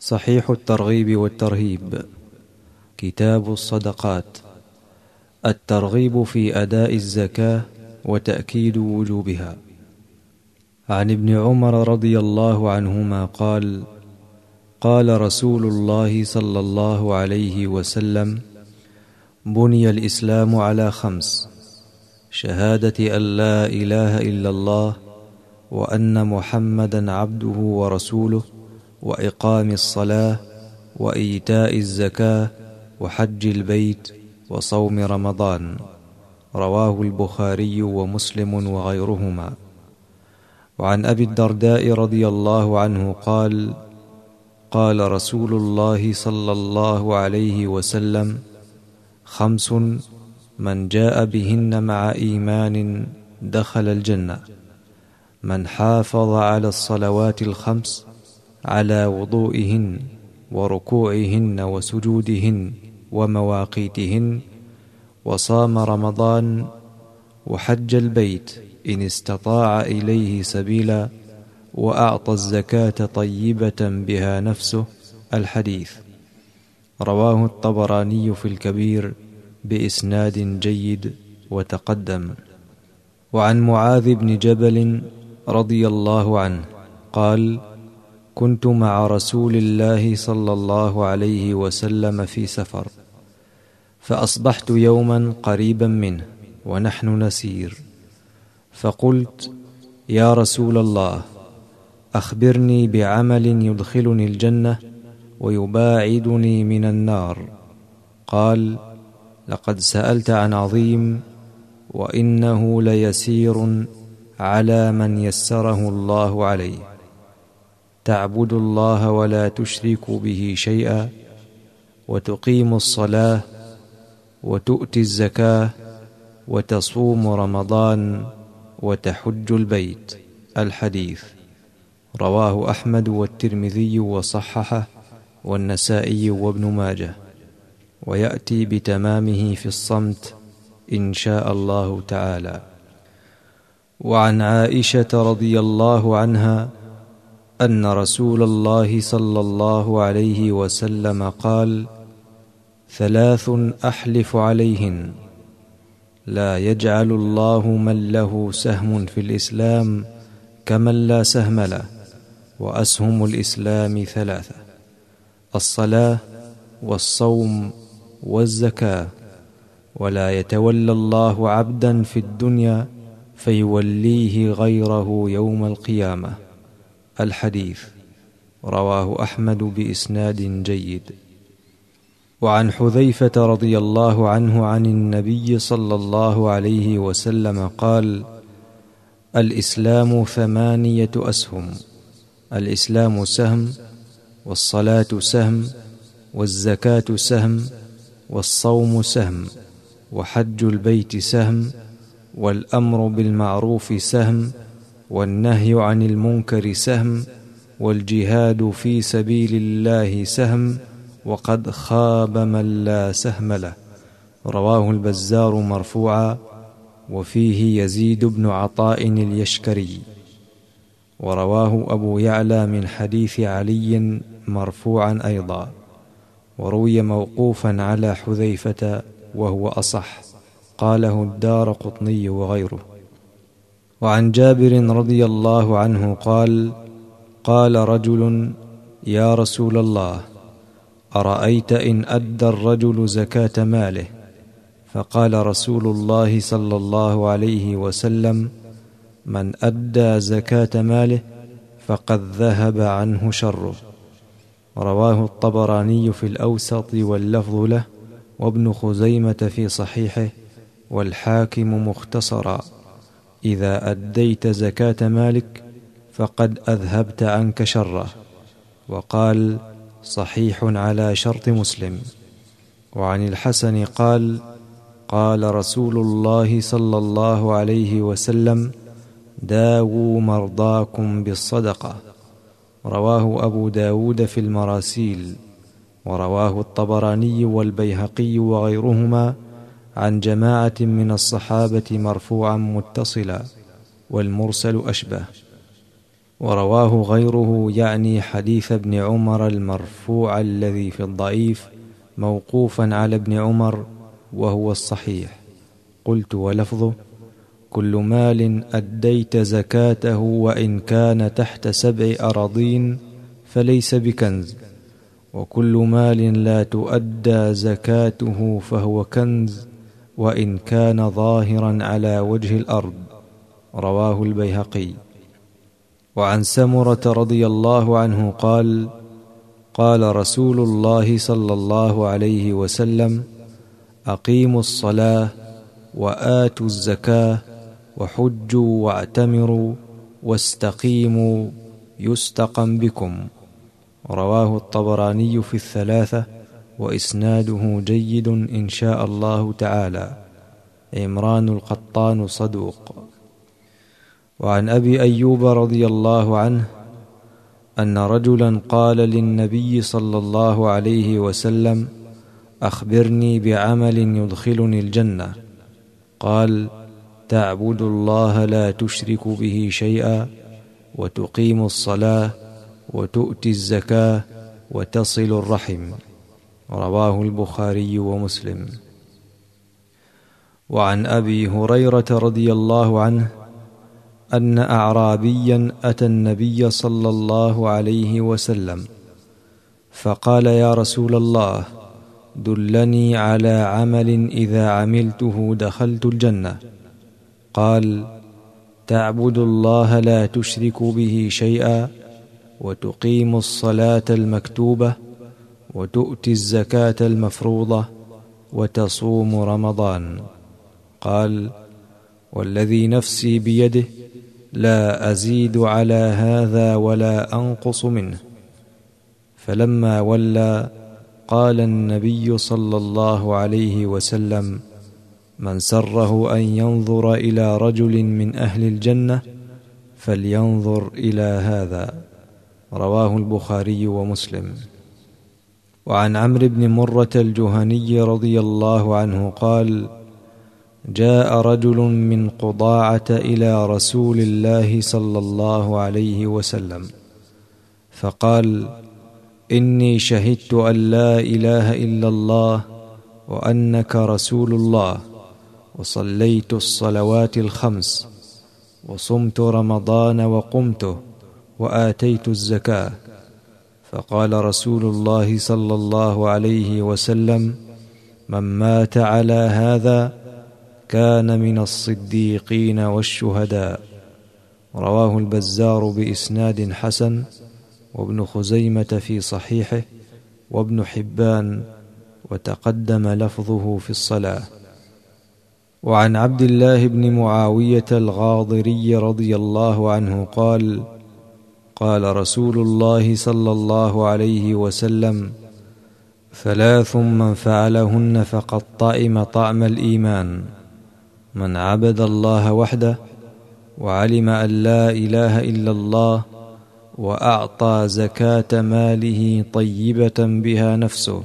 صحيح الترغيب والترهيب. كتاب الصدقات. الترغيب في أداء الزكاة وتأكيد وجوبها. عن ابن عمر رضي الله عنهما قال: قال رسول الله صلى الله عليه وسلم: بني الإسلام على 5: شهادة أن لا إله إلا الله وأن محمدا عبده ورسوله، وإقام الصلاة، وإيتاء الزكاة، وحج البيت، وصوم رمضان. رواه البخاري ومسلم وغيرهما. وعن أبي الدرداء رضي الله عنه قال: قال رسول الله صلى الله عليه وسلم: 5 من جاء بهن مع إيمان دخل الجنة: من حافظ على الصلوات 5 على وضوئهن وركوعهن وسجودهن ومواقيتهن، وصام رمضان، وحج البيت إن استطاع إليه سبيلا، وأعطى الزكاة طيبة بها نفسه. الحديث. رواه الطبراني في الكبير بإسناد جيد وتقدم. وعن معاذ بن جبل رضي الله عنه قال: كنت مع رسول الله صلى الله عليه وسلم في سفر، فأصبحت يوما قريبا منه ونحن نسير، فقلت: يا رسول الله، أخبرني بعمل يدخلني الجنة ويباعدني من النار. قال: لقد سألت عن عظيم، وإنه ليسير على من يسره الله عليه: تعبد الله ولا تشرك به شيئا، وتقيم الصلاة، وتؤتي الزكاة، وتصوم رمضان، وتحج البيت. الحديث. رواه أحمد والترمذي وصححه، والنسائي وابن ماجه، ويأتي بتمامه في الصمت إن شاء الله تعالى. وعن عائشة رضي الله عنها أن رسول الله صلى الله عليه وسلم قال: 3 أحلف عليهن: لا يجعل الله من له سهم في الإسلام كمن لا سهم له، وأسهم الإسلام 3: الصلاة، والصوم، والزكاة. ولا يتولى الله عبدا في الدنيا فيوليه غيره يوم القيامة. الحديث. رواه أحمد بإسناد جيد. وعن حذيفة رضي الله عنه عن النبي صلى الله عليه وسلم قال: الإسلام 8 أسهم: الإسلام سهم، والصلاة سهم، والزكاة سهم، والصوم سهم، وحج البيت سهم، والأمر بالمعروف سهم، والنهي عن المنكر سهم، والجهاد في سبيل الله سهم، وقد خاب من لا سهم له. رواه البزار مرفوعا، وفيه يزيد بن عطاء اليشكري. ورواه أبو يعلى من حديث علي مرفوعا أيضا، وروي موقوفا على حذيفة وهو أصح، قاله الدارقطني وغيره. وعن جابر رضي الله عنه قال: قال رجل: يا رسول الله، أرأيت إن أدى الرجل زكاة ماله؟ فقال رسول الله صلى الله عليه وسلم: من أدى زكاة ماله فقد ذهب عنه شره. رواه الطبراني في الأوسط واللفظ له، وابن خزيمة في صحيحه، والحاكم مختصرا: إذا أديت زكاة مالك فقد أذهبت عنك شره. وقال: صحيح على شرط مسلم. وعن الحسن قال: قال رسول الله صلى الله عليه وسلم: داووا مرضاكم بالصدقة. رواه أبو داود في المراسيل، ورواه الطبراني والبيهقي وغيرهما عن جماعة من الصحابة مرفوعا متصلا، والمرسل أشبه. ورواه غيره يعني حديث ابن عمر المرفوع الذي في الضعيف موقوفا على ابن عمر وهو الصحيح. قلت ولفظه: كل مال أديت زكاته وإن كان تحت 7 أراضين فليس بكنز، وكل مال لا تؤدى زكاته فهو كنز وإن كان ظاهرا على وجه الأرض. رواه البيهقي. وعن سمرة رضي الله عنه قال: قال رسول الله صلى الله عليه وسلم: أقيموا الصلاة وآتوا الزكاة وحجوا واعتمروا واستقيموا يستقم بكم. رواه الطبراني في الثلاثة وإسناده جيد إن شاء الله تعالى. عمران القطان صدوق. وعن أبي أيوب رضي الله عنه أن رجلا قال للنبي صلى الله عليه وسلم: أخبرني بعمل يدخلني الجنة. قال: تعبد الله لا تشرك به شيئا، وتقيم الصلاة، وتؤتي الزكاة، وتصل الرحم. رواه البخاري ومسلم. وعن أبي هريرة رضي الله عنه أن أعرابيا أتى النبي صلى الله عليه وسلم فقال: يا رسول الله، دلني على عمل إذا عملته دخلت الجنة. قال: تعبد الله لا تشرك به شيئا، وتقيم الصلاة المكتوبة، وتؤتي الزكاة المفروضة، وتصوم رمضان. قال: والذي نفسي بيده لا أزيد على هذا ولا أنقص منه. فلما ولى قال النبي صلى الله عليه وسلم: من سره أن ينظر إلى رجل من أهل الجنة فلينظر إلى هذا. رواه البخاري ومسلم. وعن عمرو بن مرة الجهني رضي الله عنه قال: جاء رجل من قضاعة إلى رسول الله صلى الله عليه وسلم فقال: إني شهدت أن لا إله إلا الله وأنك رسول الله، وصليت الصلوات ال5، وصمت رمضان وقمته، وآتيت الزكاة. فقال رسول الله صلى الله عليه وسلم: من مات على هذا كان من الصديقين والشهداء. رواه البزار بإسناد حسن، وابن خزيمة في صحيحه، وابن حبان، وتقدم لفظه في الصلاة. وعن عبد الله بن معاوية الغاضري رضي الله عنه قال: قال رسول الله صلى الله عليه وسلم: 3 من فعلهن فقد طعم طعم الإيمان: من عبد الله وحده، وعلم أن لا إله إلا الله، وأعطى زكاة ماله طيبة بها نفسه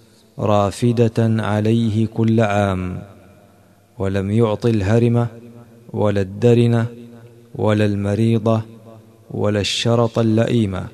رافدة عليه كل عام، ولم يعط الهرمة ولا الدرنة ولا المريضة ولا الشرط اللئيمة،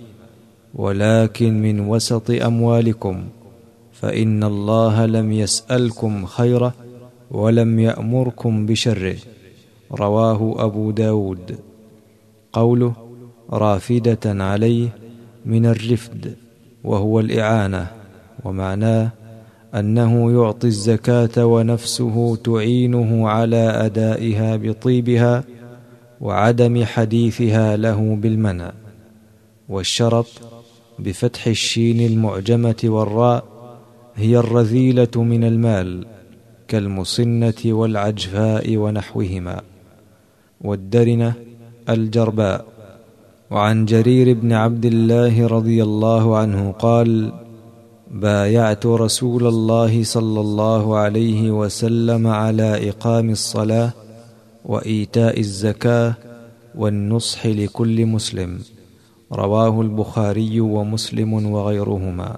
ولكن من وسط أموالكم، فإن الله لم يسألكم خيره ولم يأمركم بشره. رواه أبو داود. قوله رافدة عليه من الرفد وهو الإعانة، ومعناه أنه يعطي الزكاة ونفسه تعينه على أدائها بطيبها وعدم حديثها له بالمنع. والشرط بفتح الشين المعجمة والراء هي الرذيلة من المال كالمصنة والعجفاء ونحوهما، والدرنة الجرباء. وعن جرير بن عبد الله رضي الله عنه قال: بايعت رسول الله صلى الله عليه وسلم على إقام الصلاة وإيتاء الزكاة والنصح لكل مسلم. رواه البخاري ومسلم وغيرهما.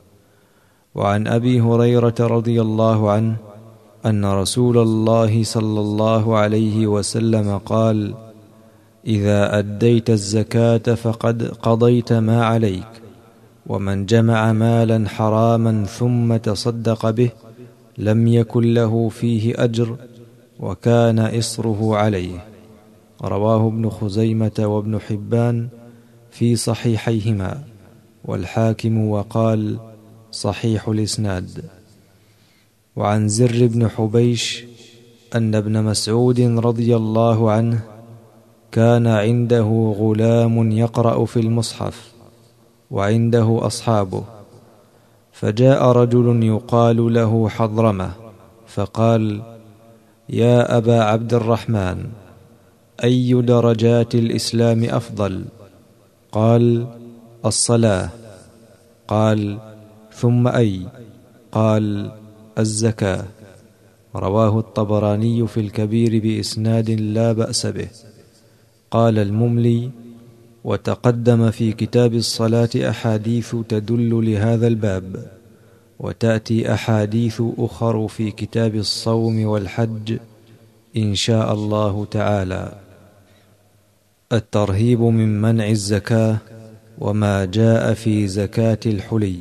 وعن أبي هريرة رضي الله عنه أن رسول الله صلى الله عليه وسلم قال: إذا أديت الزكاة فقد قضيت ما عليك، ومن جمع مالا حراما ثم تصدق به لم يكن له فيه أجر وكان إصره عليه. رواه ابن خزيمة وابن حبان في صحيحيهما، والحاكم وقال صحيح الإسناد. وعن زر بن حبيش أن ابن مسعود رضي الله عنه كان عنده غلام يقرأ في المصحف وعنده أصحابه، فجاء رجل يقال له حضرمة فقال: يا أبا عبد الرحمن، أي درجات الإسلام أفضل؟ قال: الصلاة. قال: ثم أي؟ قال: الزكاة. رواه الطبراني في الكبير بإسناد لا بأس به. قال المملي: وتقدم في كتاب الصلاة أحاديث تدل لهذا الباب، وتأتي أحاديث أخر في كتاب الصوم والحج إن شاء الله تعالى. الترهيب من منع الزكاة وما جاء في زكاة الحلي.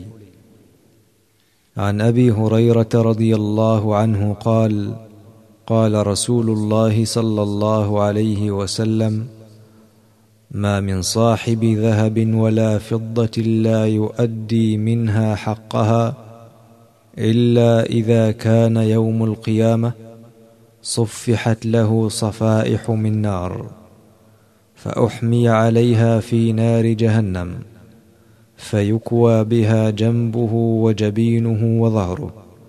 عن أبي هريرة رضي الله عنه قال: قال رسول الله صلى الله عليه وسلم: ما من صاحب ذهب ولا فضة لا يؤدي منها حقها إلا إذا كان يوم القيامة صفحت له صفائح من نار، فأحمي عليها في نار جهنم، فيكوى بها جنبه وجبينه وظهره،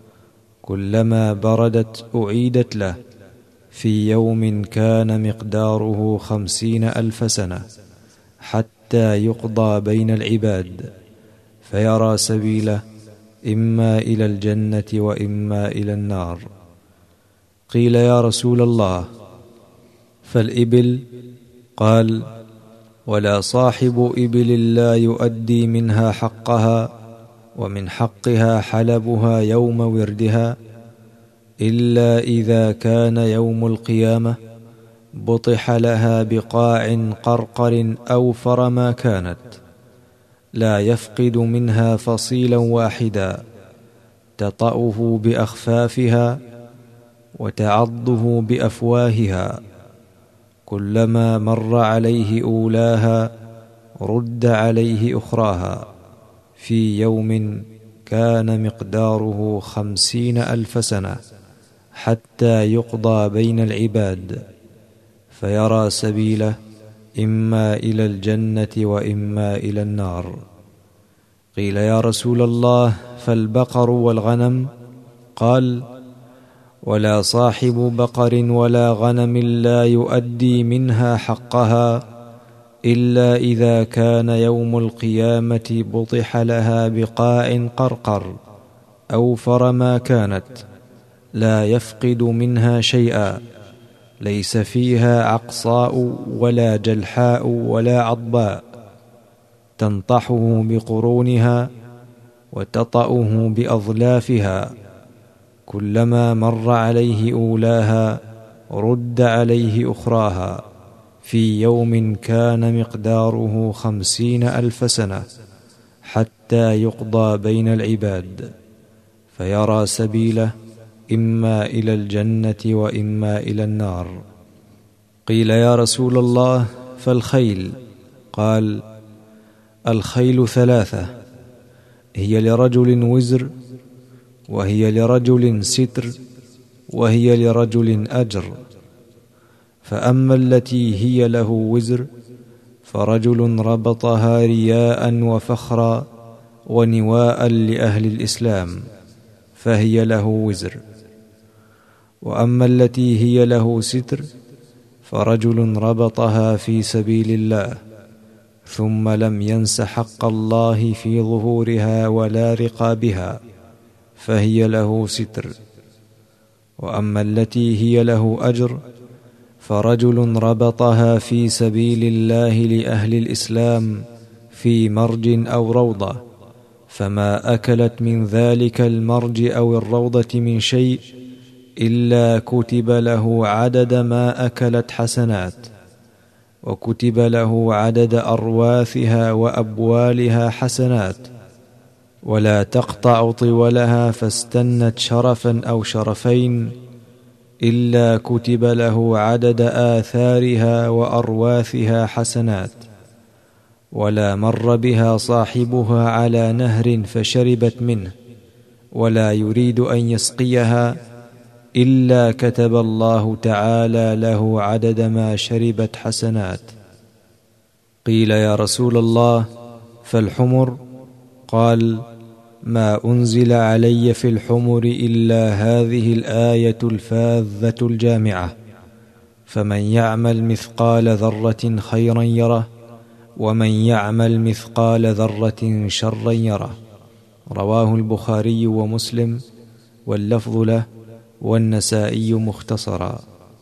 كلما بردت أعيدت له، في يوم كان مقداره 50,000 سنة، حتى يقضى بين العباد، فيرى سبيله إما إلى الجنة وإما إلى النار. قيل: يا رسول الله، فالإبل؟ قال: ولا صاحب إبل لا يؤدي منها حقها، ومن حقها حلبها يوم وردها، إلا إذا كان يوم القيامة بطح لها بقاع قرقر أوفر ما كانت، لا يفقد منها فصيلا واحدا، تطأه بأخفافها وتعضه بأفواهها، كلما مر عليه أولاها رد عليه أخراها، في يوم كان مقداره 50,000 سنة، حتى يقضى بين العباد، فيرى سبيله إما إلى الجنة وإما إلى النار. قيل: يا رسول الله، فالبقر والغنم؟ قال: ولا صاحب بقر ولا غنم لا يؤدي منها حقها إلا إذا كان يوم القيامة بطح لها بقاع قرقر أوفر ما كانت، لا يفقد منها شيئا، ليس فيها عقصاء ولا جلحاء ولا عضباء، تنطحه بقرونها وتطأه بأظلافها، كلما مر عليه أولاها رد عليه أخراها، في يوم كان مقداره 50,000 سنة، حتى يقضى بين العباد، فيرى سبيله إما إلى الجنة وإما إلى النار. قيل: يا رسول الله، فالخيل؟ قال: الخيل 3، هي لرجل وزر، وهي لرجل ستر، وهي لرجل أجر. فأما التي هي له وزر فرجل ربطها رياء وفخرا ونواء لأهل الإسلام، فهي له وزر. وأما التي هي له ستر فرجل ربطها في سبيل الله ثم لم ينس حق الله في ظهورها ولا رقابها، فهي له ستر. وأما التي هي له أجر فرجل ربطها في سبيل الله لأهل الإسلام في مرج أو روضة، فما أكلت من ذلك المرج أو الروضة من شيء إلا كتب له عدد ما أكلت حسنات، وكتب له عدد أرواثها وأبوالها حسنات، ولا تقطع طولها فاستنت شرفا أو شرفين إلا كتب له عدد آثارها وأرواثها حسنات. ولا مر بها صاحبها على نهر فشربت منه ولا يريد أن يسقيها إلا كتب الله تعالى له عدد ما شربت حسنات. قيل يا رسول الله فالحمر؟ قال: ما أنزل علي في الحمر إلا هذه الآية الفاذة الجامعة: فمن يعمل مثقال ذرة خيرا يره، ومن يعمل مثقال ذرة شرا يره. رواه البخاري ومسلم، واللفظ له، والنسائي مختصرا.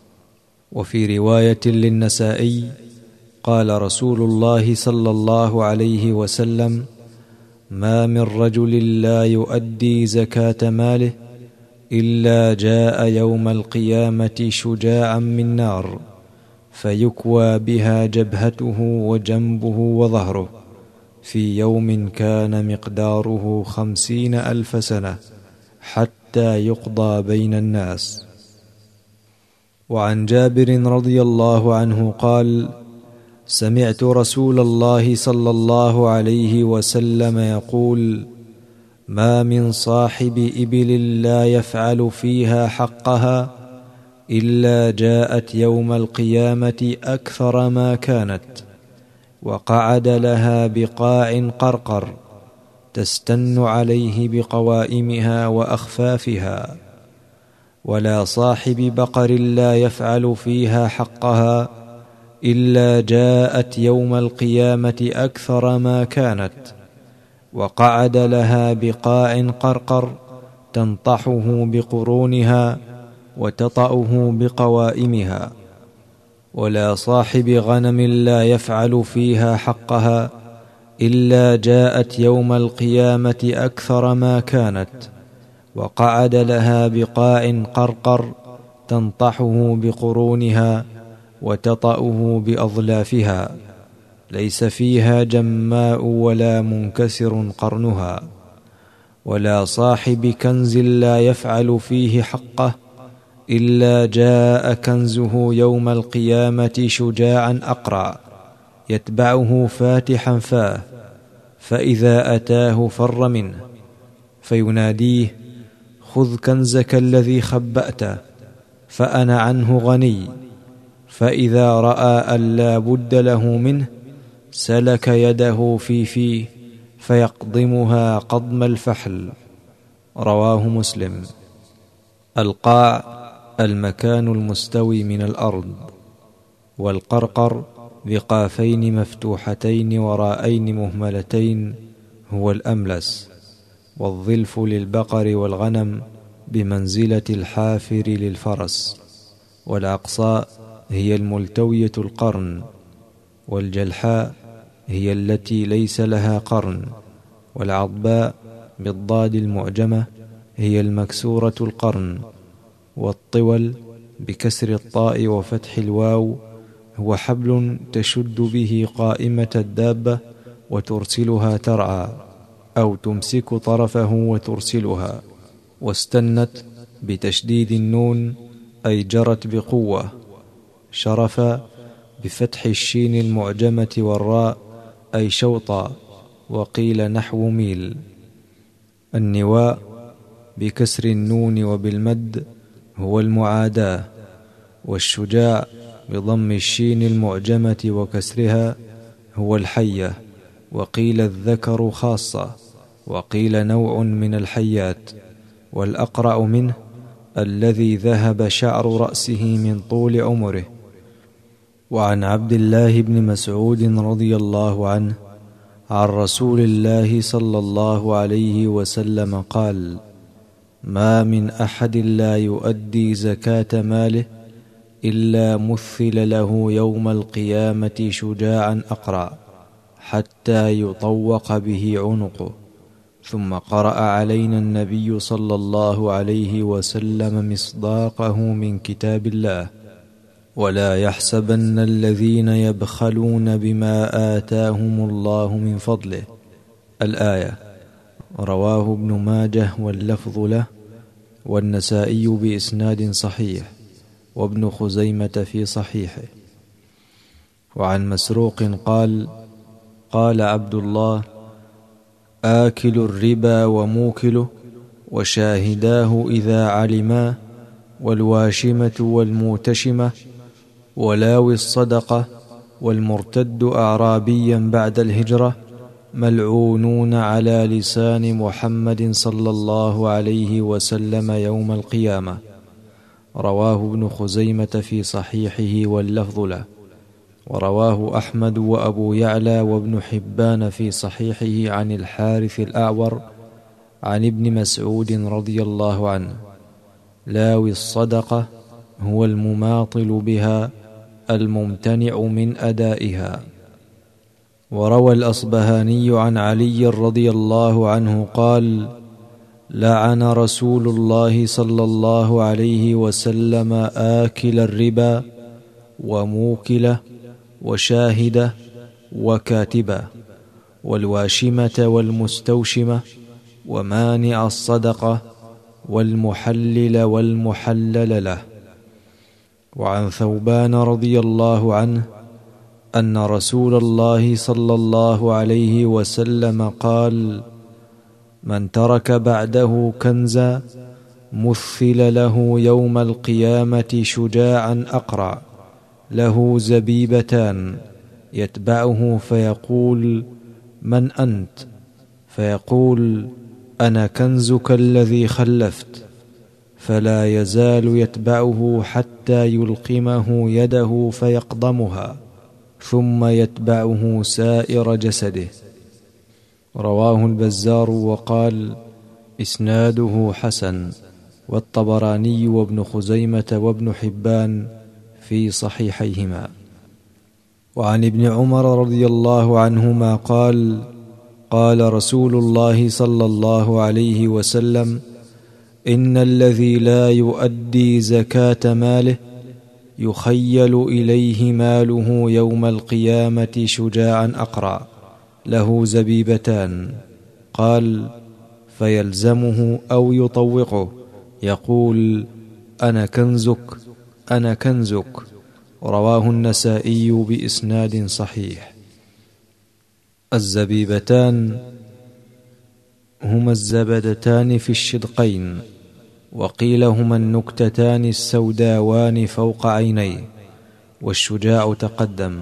وفي رواية للنسائي قال رسول الله صلى الله عليه وسلم: ما من رجل لا يؤدي زكاة ماله إلا جاء يوم القيامة شجاعا من نار، فيكوى بها جبهته وجنبه وظهره، في يوم كان مقداره 50,000 سنة، حتى يقضى بين الناس. وعن جابر رضي الله عنه قال: سمعت رسول الله صلى الله عليه وسلم يقول: ما من صاحب إبل لا يفعل فيها حقها إلا جاءت يوم القيامة أكثر ما كانت، وقعد لها بقاع قرقر تستن عليه بقوائمها وأخفافها. ولا صاحب بقر لا يفعل فيها حقها إلا جاءت يوم القيامة أكثر ما كانت، وقعد لها بقاع قرقر تنطحه بقرونها وتطأه بقوائمها. ولا صاحب غنم لا يفعل فيها حقها إلا جاءت يوم القيامة أكثر ما كانت، وقعد لها بقاع قرقر تنطحه بقرونها وتطأه بأظلافها، ليس فيها جماء ولا منكسر قرنها. ولا صاحب كنز لا يفعل فيه حقه إلا جاء كنزه يوم القيامة شجاعا أقرع يتبعه فاتحا فاه، فإذا أتاه فر منه، فيناديه: خذ كنزك الذي خبأته، فأنا عنه غني. فإذا رأى أن لا بد له منه سلك يده في فيه فيقضمها قضم الفحل. رواه مسلم. القاع المكان المستوي من الأرض، والقرقر بقافين مفتوحتين وراءين مهملتين هو الأملس. والظلف للبقر والغنم بمنزلة الحافر للفرس. والعقصاء هي الملتوية القرن، والجلحاء هي التي ليس لها قرن. والعضباء بالضاد المعجمة هي المكسورة القرن. والطول بكسر الطاء وفتح الواو هو حبل تشد به قائمة الدابة وترسلها ترعى، أو تمسك طرفه وترسلها. واستنت بتشديد النون أي جرت بقوة. شرف بفتح الشين المعجمة والراء أي شوطا، وقيل نحو ميل. النواء بكسر النون وبالمد هو المعاداة. والشجاع بضم الشين المعجمة وكسرها هو الحية، وقيل الذكر خاصة، وقيل نوع من الحيات. والأقرع منه الذي ذهب شعر رأسه من طول عمره. وعن عبد الله بن مسعود رضي الله عنه عن رسول الله صلى الله عليه وسلم قال: ما من أحد لا يؤدي زكاة ماله إلا مثل له يوم القيامة شجاعا أقرع حتى يطوق به عنقه. ثم قرأ علينا النبي صلى الله عليه وسلم مصداقه من كتاب الله: ولا يحسبن الذين يبخلون بما آتاهم الله من فضله. الآية. رواه ابن ماجه واللفظ له، والنسائي بإسناد صحيح، وابن خزيمة في صحيحه. وعن مسروق قال: قال عبد الله: آكل الربا وموكله وشاهداه إذا علما، والواشمة والموتشمة، ولاوي الصدقة، والمرتد أعرابيا بعد الهجرة، ملعونون على لسان محمد صلى الله عليه وسلم يوم القيامة. رواه ابن خزيمة في صحيحه واللفظ له، ورواه أحمد وأبو يعلى وابن حبان في صحيحه عن الحارث الأعور عن ابن مسعود رضي الله عنه: لاوي الصدقة هو المماطل بها الممتنع من أدائها. وروى الأصبهاني عن علي رضي الله عنه قال: لعن رسول الله صلى الله عليه وسلم آكل الربا وموكله وشاهده وكاتبه، والواشمة والمستوشمة، ومانع الصدقة، والمحلل والمحلل له. وعن ثوبان رضي الله عنه أن رسول الله صلى الله عليه وسلم قال: من ترك بعده كنزا مثل له يوم القيامة شجاعا أقرع له زبيبتان، يتبعه فيقول: من أنت؟ فيقول: أنا كنزك الذي خلفت، فلا يزال يتبعه حتى يلقمه يده فيقضمها، ثم يتبعه سائر جسده. رواه البزار وقال: إسناده حسن، والطبراني وابن خزيمة وابن حبان في صحيحيهما. وعن ابن عمر رضي الله عنهما قال: قال رسول الله صلى الله عليه وسلم: إن الذي لا يؤدي زكاة ماله يخيل إليه ماله يوم القيامة شجاعا أقرع له زبيبتان. قال: فيلزمه أو يطوقه يقول: أنا كنزك، أنا كنزك. رواه النسائي بإسناد صحيح. الزبيبتان هما الزبدتان في الشدقين، وقيل هما النكتتان السوداوان فوق عينيه، والشجاع تقدم.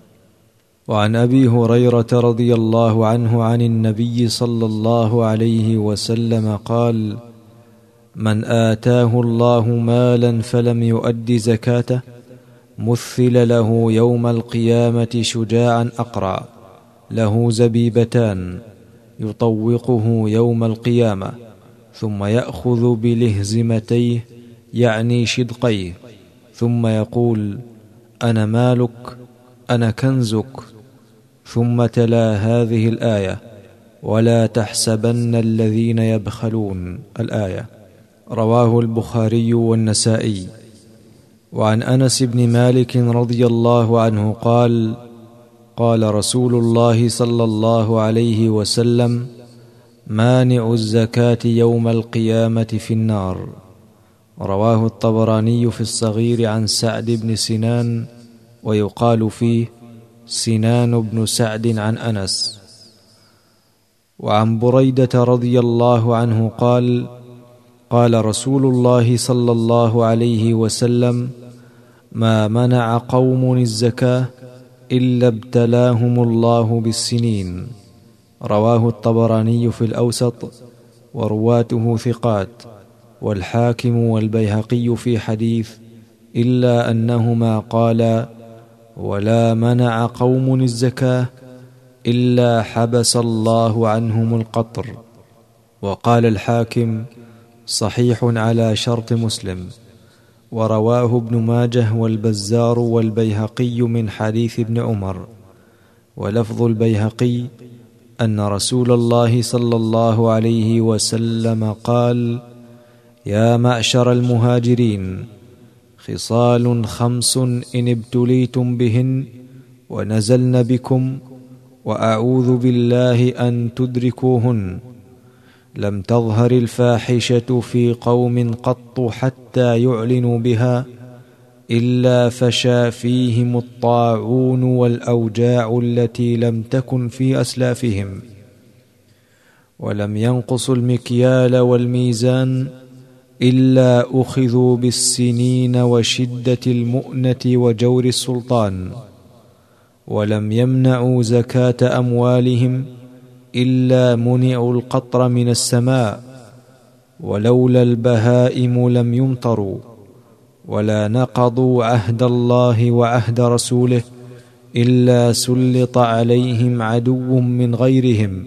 وعن أبي هريرة رضي الله عنه عن النبي صلى الله عليه وسلم قال: من آتاه الله مالا فلم يؤد زكاته مثل له يوم القيامة شجاعا أقرع له زبيبتان، يطوقه يوم القيامة، ثم يأخذ بلهزمتيه يعني شدقيه، ثم يقول: أنا مالك، أنا كنزك. ثم تلا هذه الآية: ولا تحسبن الذين يبخلون. الآية. رواه البخاري والنسائي. وعن أنس بن مالك رضي الله عنه قال: قال رسول الله صلى الله عليه وسلم: مانع الزكاة يوم القيامة في النار. رواه الطبراني في الصغير عن سعد بن سنان، ويقال فيه سنان بن سعد عن أنس. وعن بريدة رضي الله عنه قال: قال رسول الله صلى الله عليه وسلم: ما منع قوم الزكاة إلا ابتلاهم الله بالسنين. رواه الطبراني في الأوسط، ورواته ثقات، والحاكم والبيهقي في حديث، إلا أنهما قالا: ولا منع قوم الزكاة إلا حبس الله عنهم القطر. وقال الحاكم: صحيح على شرط مسلم. ورواه ابن ماجه والبزار والبيهقي من حديث ابن عمر. ولفظ البيهقي أن رسول الله صلى الله عليه وسلم قال: يا معشر المهاجرين، خصال 5 إن ابتليتم بهن ونزلن بكم وأعوذ بالله أن تدركوهن. لم تظهر الفاحشة في قوم قط حتى يعلنوا بها إلا فشى فيهم الطاعون والأوجاع التي لم تكن في أسلافهم. ولم ينقصوا المكيال والميزان إلا أخذوا بالسنين وشدة المؤنة وجور السلطان. ولم يمنعوا زكاة أموالهم إلا منعوا القطر من السماء. ولولا البهائم لم يمطروا. ولا نقضوا عهد الله وعهد رسوله إلا سلط عليهم عدو من غيرهم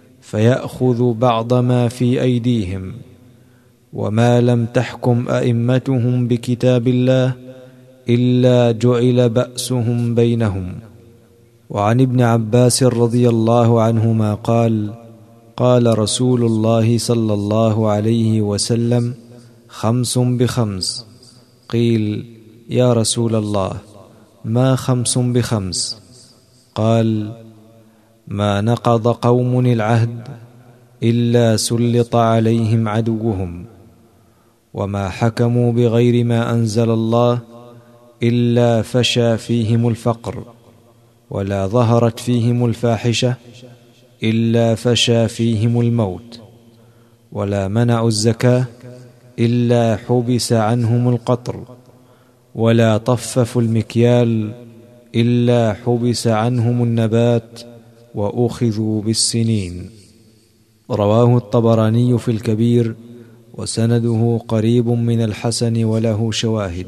فيأخذ بعض ما في أيديهم. وما لم تحكم أئمتهم بكتاب الله إلا جعل بأسهم بينهم. وعن ابن عباس رضي الله عنهما قال: قال رسول الله صلى الله عليه وسلم: 5 ب5. قيل: يا رسول الله، ما 5 ب5؟ قال: ما نقض قوم العهد إلا سلط عليهم عدوهم، وما حكموا بغير ما أنزل الله إلا فشى فيهم الفقر، ولا ظهرت فيهم الفاحشة إلا فشى فيهم الموت، ولا منعوا الزكاة إلا حبس عنهم القطر، ولا طففوا المكيال إلا حبس عنهم النبات وأخذوا بالسنين. رواه الطبراني في الكبير وسنده قريب من الحسن وله شواهد.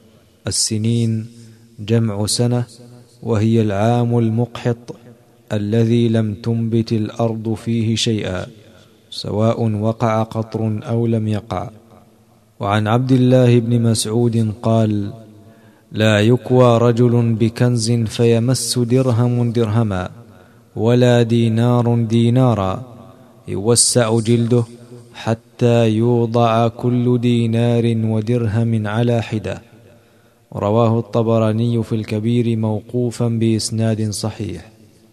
السنين جمع سنة، وهي العام المقحط الذي لم تنبت الأرض فيه شيئا، سواء وقع قطر أو لم يقع. وعن عبد الله بن مسعود قال: لا يكوى رجل بكنز فيمس درهم درهما ولا دينار دينارا يوسع جلده حتى يوضع كل دينار ودرهم على حدة. رواه الطبراني في الكبير موقوفا بإسناد صحيح.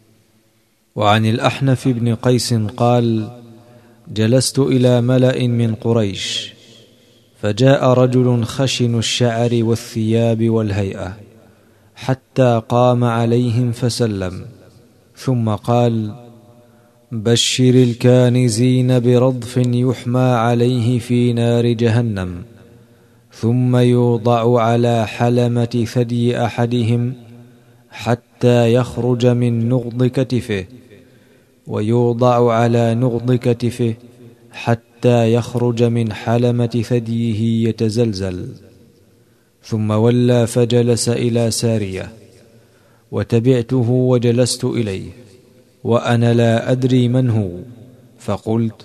وعن الأحنف بن قيس قال: جلست إلى ملأ من قريش، فجاء رجل خشن الشعر والثياب والهيئة حتى قام عليهم فسلم، ثم قال: بشر الكانزين برضف يحمى عليه في نار جهنم، ثم يوضع على حلمة ثدي أحدهم حتى يخرج من نغض كتفه، ويوضع على نغض كتفه حتى يخرج من حلمة ثديه يتزلزل. ثم ولى فجلس إلى سارية، وتبعته وجلست إليه وأنا لا أدري من هو، فقلت: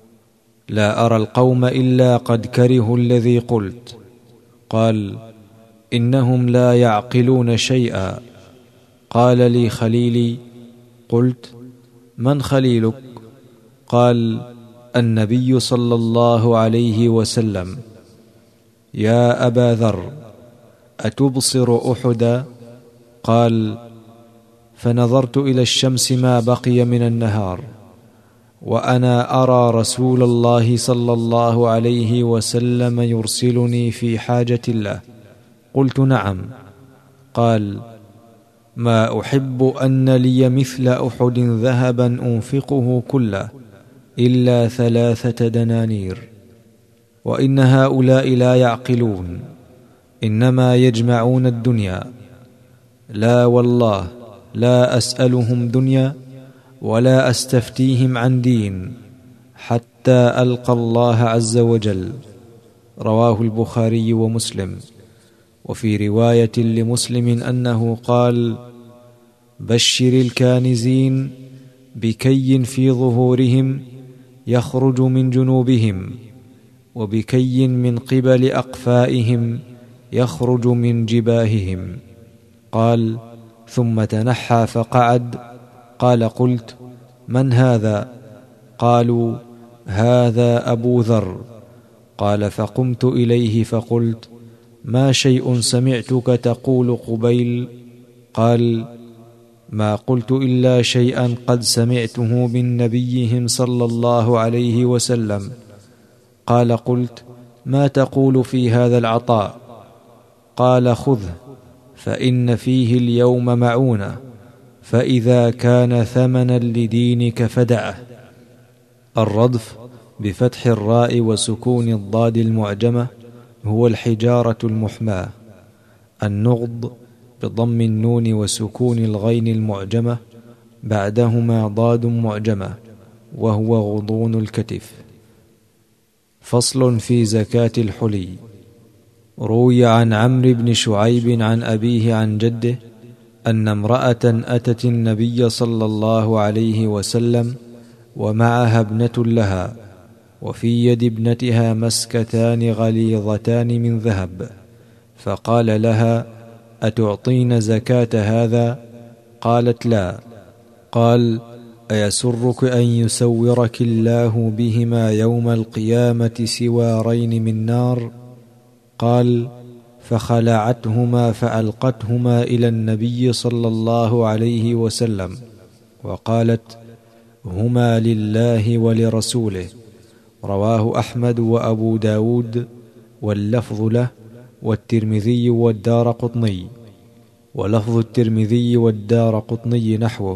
لا أرى القوم إلا قد كرهوا الذي قلت. قال: إنهم لا يعقلون شيئا. قال لي خليلي. قلت: من خليلك؟ قال: النبي صلى الله عليه وسلم. يا أبا ذر، أتبصر أحدا؟ قال: فنظرت إلى الشمس ما بقي من النهار، وأنا أرى رسول الله صلى الله عليه وسلم يرسلني في حاجة له. قلت: نعم. قال: ما أحب أن لي مثل أحد ذهبا أنفقه كله إلا 3 دنانير. وإن هؤلاء لا يعقلون، إنما يجمعون الدنيا. لا والله، لا أسألهم دنيا ولا أستفتيهم عن دين حتى ألقى الله عز وجل. رواه البخاري ومسلم. وفي رواية لمسلم أنه قال: بشر الكانزين بكي في ظهورهم يخرج من جنوبهم، وبكي من قبل أقفائهم يخرج من جباههم. قال: ثم تنحى فقعد. قال: قلت: من هذا؟ قالوا: هذا أبو ذر. قال: فقمت إليه فقلت: ما شيء سمعتك تقول قبيل؟ قال: ما قلت إلا شيئا قد سمعته من نبيهم صلى الله عليه وسلم. قال: قلت: ما تقول في هذا العطاء؟ قال: خذه فإن فيه اليوم معونة، فإذا كان ثمنا لدينك فدعه. الردف بفتح الراء وسكون الضاد المعجمة هو الحجارة المحماة. النغض بضم النون وسكون الغين المعجمة بعدهما ضاد معجمة وهو غضون الكتف. فصل في زكاة الحلي. روي عن عمرو بن شعيب عن أبيه عن جده أن امرأة أتت النبي صلى الله عليه وسلم ومعها ابنة لها، وفي يد ابنتها مسكتان غليظتان من ذهب، فقال لها: أتعطين زكاة هذا؟ قالت: لا. قال: أيسرك أن يسورك الله بهما يوم القيامة سوارين من نار؟ قال: فخلعتهما فألقتهما إلى النبي صلى الله عليه وسلم وقالت: هما لله ولرسوله. رواه أحمد وأبو داود واللفظ له والترمذي والدارقطني، ولفظ الترمذي والدارقطني نحوه: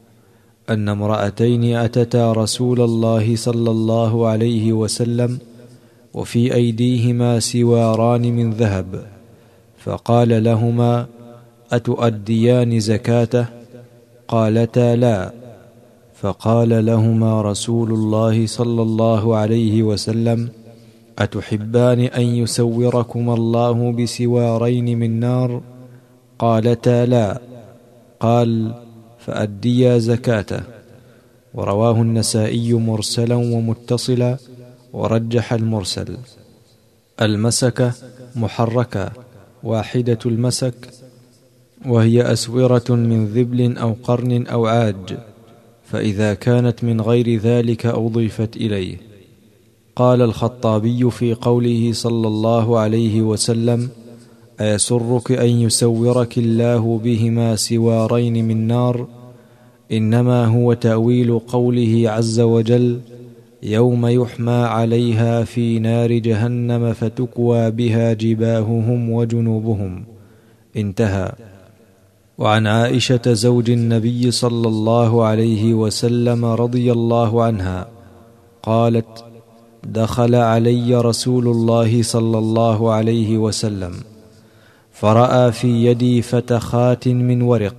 أن امرأتين أتتا رسول الله صلى الله عليه وسلم وفي أيديهما سواران من ذهب، فقال لهما: أتؤديان زكاته؟ قالتا: لا. فقال لهما رسول الله صلى الله عليه وسلم: أتحبان أن يسوركما الله بسوارين من نار؟ قالتا: لا. قال: فأديا زكاته. ورواه النسائي مرسلا ومتصلا ورجح المرسل. المسكة محركة واحدة المسك، وهي أسورة من ذبل أو قرن أو عاج، فإذا كانت من غير ذلك أضيفت إليه. قال الخطابي في قوله صلى الله عليه وسلم: أيسرك أن يسورك الله بهما سوارين من نار؟ إنما هو تأويل قوله عز وجل: يوم يحمى عليها في نار جهنم فتكوى بها جباههم وجنوبهم. انتهى. وعن عائشة زوج النبي صلى الله عليه وسلم رضي الله عنها قالت: دخل علي رسول الله صلى الله عليه وسلم فرأى في يدي فتخات من ورق،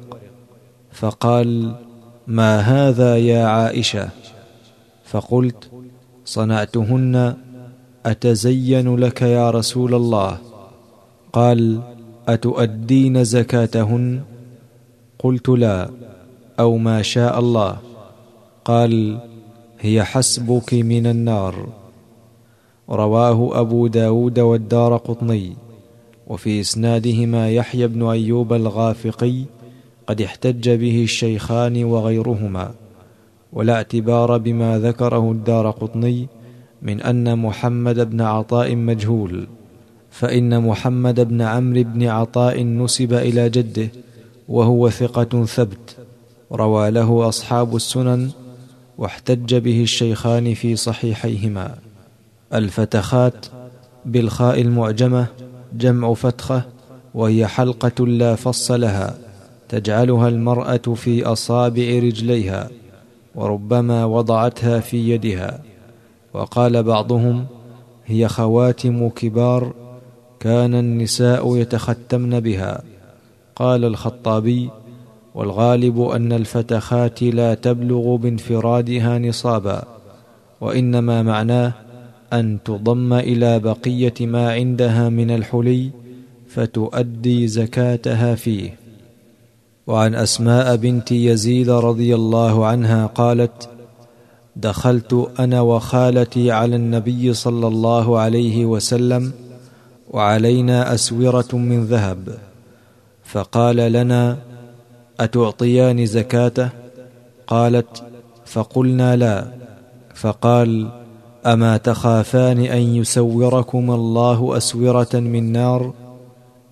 فقال: ما هذا يا عائشة؟ فقلت: صنعتهن أتزين لك يا رسول الله. قال: أتؤدين زكاتهن؟ قلت: لا، أو ما شاء الله. قال: هي حسبك من النار. رواه أبو داود والدارقطني، وفي إسنادهما يحيى بن أيوب الغافقي قد احتج به الشيخان وغيرهما، ولا اعتبار بما ذكره الدارقطني من أن محمد بن عطاء مجهول، فإن محمد بن عمرو بن عطاء نسب إلى جده وهو ثقة ثبت، روى له أصحاب السنن، واحتج به الشيخان في صحيحيهما. الفتخات بالخاء المعجمة جمع فتخة، وهي حلقة لا فص لها تجعلها المرأة في أصابع رجليها، وربما وضعتها في يدها. وقال بعضهم: هي خواتم كبار كان النساء يتختمن بها. قال الخطابي: والغالب أن الفتخات لا تبلغ بانفرادها نصابا، وإنما معناه أن تضم إلى بقية ما عندها من الحلي فتؤدي زكاتها فيه. وعن أسماء بنت يزيد رضي الله عنها قالت: دخلت أنا وخالتي على النبي صلى الله عليه وسلم وعلينا أسورة من ذهب، فقال لنا: أتعطيان زكاته؟ قالت: فقلنا: لا. فقال: أما تخافان أن يسوركم الله أسورة من نار؟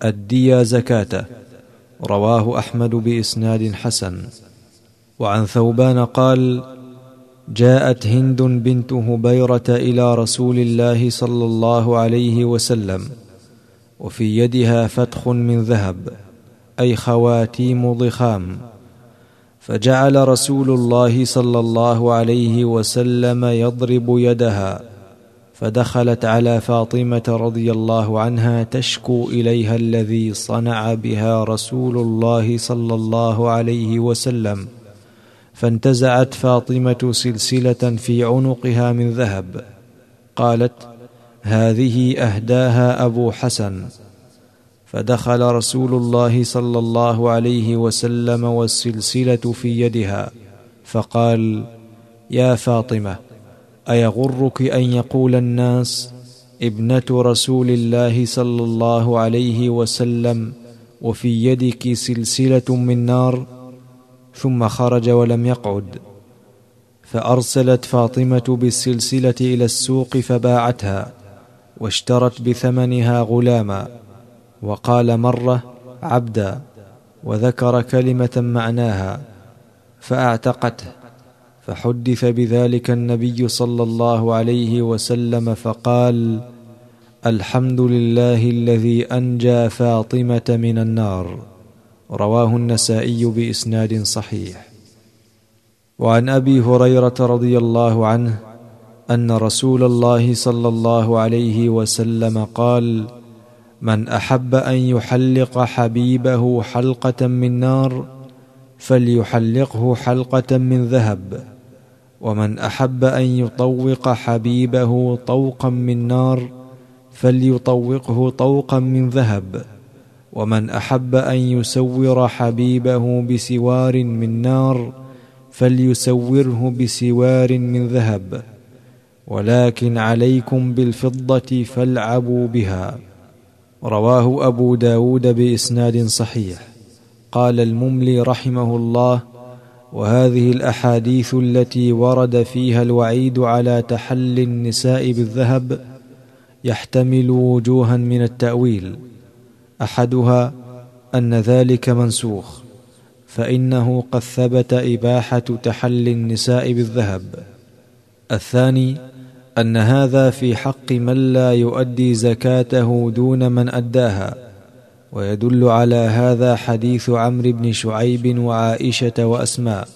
أديا زكاته. رواه أحمد بإسناد حسن. وعن ثوبان قال: جاءت هند بنت هبيرة إلى رسول الله صلى الله عليه وسلم وفي يدها فتخ من ذهب، أي خواتيم ضخام، فجعل رسول الله صلى الله عليه وسلم يضرب يدها، فدخلت على فاطمة رضي الله عنها تشكو إليها الذي صنع بها رسول الله صلى الله عليه وسلم، فانتزعت فاطمة سلسلة في عنقها من ذهب، قالت: هذه أهداها أبو حسن. فدخل رسول الله صلى الله عليه وسلم والسلسلة في يدها، فقال: يا فاطمة، أيغرك أن يقول الناس ابنة رسول الله صلى الله عليه وسلم وفي يدك سلسلة من نار؟ ثم خرج ولم يقعد، فأرسلت فاطمة بالسلسلة إلى السوق فباعتها، واشترت بثمنها غلاما، وقال مرة عبدا، وذكر كلمة معناها، فأعتقته، فحدث بذلك النبي صلى الله عليه وسلم فقال: الحمد لله الذي أنجى فاطمة من النار. رواه النسائي بإسناد صحيح. وعن أبي هريرة رضي الله عنه أن رسول الله صلى الله عليه وسلم قال: من أحب أن يحلق حبيبه حلقة من نار فليحلقه حلقة من ذهب، ومن أحب أن يطوق حبيبه طوقا من نار فليطوقه طوقا من ذهب، ومن أحب أن يسور حبيبه بسوار من نار فليسوره بسوار من ذهب، ولكن عليكم بالفضة فالعبوا بها. رواه أبو داود بإسناد صحيح. قال المملي رحمه الله: وهذه الأحاديث التي ورد فيها الوعيد على تحلي النساء بالذهب يحتمل وجوها من التأويل، أحدها أن ذلك منسوخ، فإنه قد ثبت إباحة تحلي النساء بالذهب. الثاني أن هذا في حق من لا يؤدي زكاته دون من أداها، ويدل على هذا حديث عمرو بن شعيب وعائشة وأسماء،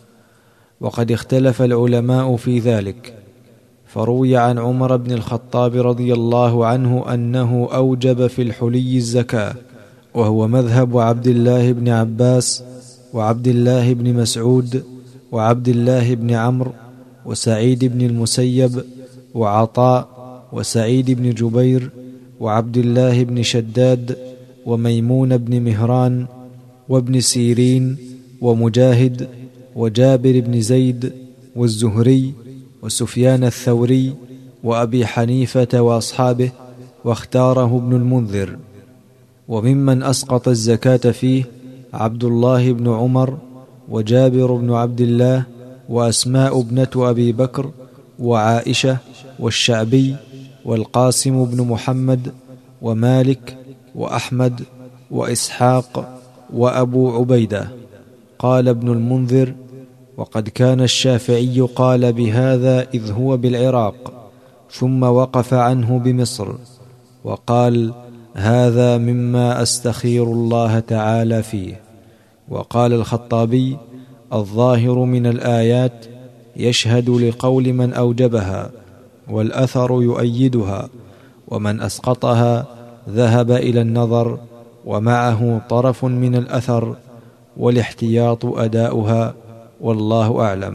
وقد اختلف العلماء في ذلك، فروي عن عمر بن الخطاب رضي الله عنه أنه أوجب في الحلي الزكاة، وهو مذهب عبد الله بن عباس وعبد الله بن مسعود وعبد الله بن عمرو وسعيد بن المسيب وعطاء وسعيد بن جبير وعبد الله بن شداد وميمون بن مهران وابن سيرين ومجاهد وجابر بن زيد والزهري وسفيان الثوري وأبي حنيفة وأصحابه، واختاره ابن المنذر. وممن أسقط الزكاة فيه عبد الله بن عمر وجابر بن عبد الله وأسماء ابنة أبي بكر وعائشة والشعبي والقاسم بن محمد ومالك وأحمد وإسحاق وأبو عبيدة. قال ابن المنذر: وقد كان الشافعي قال بهذا إذ هو بالعراق، ثم وقف عنه بمصر، وقال: هذا مما أستخير الله تعالى فيه. وقال الخطابي: الظاهر من الآيات يشهد لقول من أوجبها، والأثر يؤيدها، ومن أسقطها ذهب إلى النظر، ومعه طرف من الأثر، والاحتياط أداؤها، والله أعلم.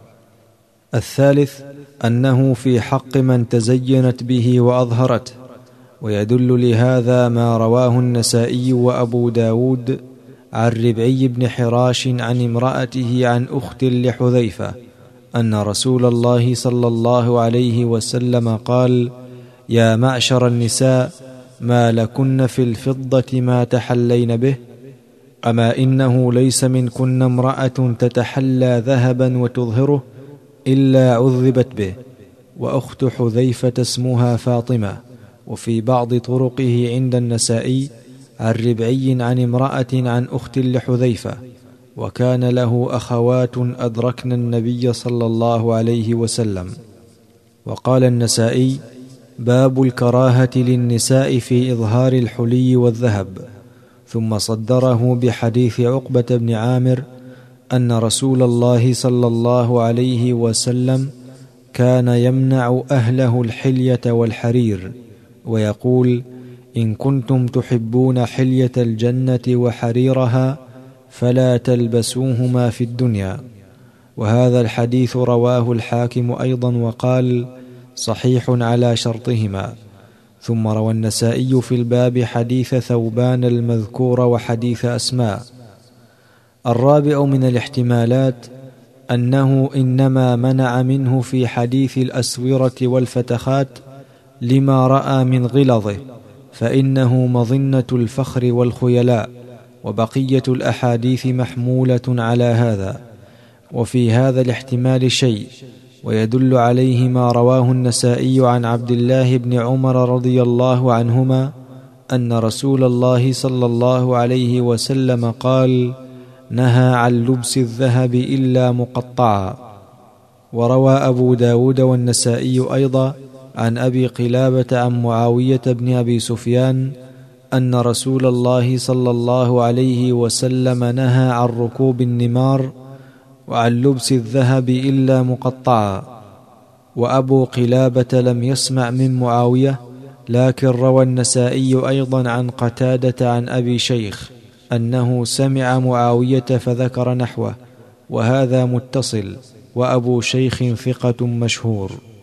الثالث أنه في حق من تزينت به وأظهرته، ويدل لهذا ما رواه النسائي وأبو داود عن ربعي بن حراش عن امرأته عن أخت لحذيفة أن رسول الله صلى الله عليه وسلم قال: يا معشر النساء، ما لكن في الفضة ما تحلين به؟ أما إنه ليس منكن امرأة تتحلى ذهبا وتظهره إلا عذبت به. وأخت حذيفة اسمها فاطمة. وفي بعض طرقه عند النسائي عن ربعي عن امرأة عن أخت لحذيفة، وكان له أخوات أدركن النبي صلى الله عليه وسلم. وقال النسائي: باب الكراهة للنساء في إظهار الحلي والذهب. ثم صدره بحديث عقبة بن عامر أن رسول الله صلى الله عليه وسلم كان يمنع أهله الحلية والحرير، ويقول: إن كنتم تحبون حلية الجنة وحريرها فلا تلبسوهما في الدنيا. وهذا الحديث رواه الحاكم أيضا وقال: صحيح على شرطهما. ثم روى النسائي في الباب حديث ثوبان المذكور وحديث أسماء. الرابع من الاحتمالات أنه إنما منع منه في حديث الأسورة والفتخات لما رأى من غلظه، فإنه مظنة الفخر والخيلاء، وبقية الأحاديث محمولة على هذا. وفي هذا الاحتمال شيء، ويدل عليه ما رواه النسائي عن عبد الله بن عمر رضي الله عنهما أن رسول الله صلى الله عليه وسلم قال: نهى عن لبس الذهب إلا مقطعا. وروى أبو داود والنسائي أيضا عن أبي قلابة عن معاوية بن أبي سفيان أن رسول الله صلى الله عليه وسلم نهى عن ركوب النمار وعن لبس الذهب إلا مقطعا. وأبو قلابة لم يسمع من معاوية، لكن روى النسائي أيضا عن قتادة عن أبي شيخ أنه سمع معاوية فذكر نحوه، وهذا متصل، وأبو شيخ ثقة مشهور.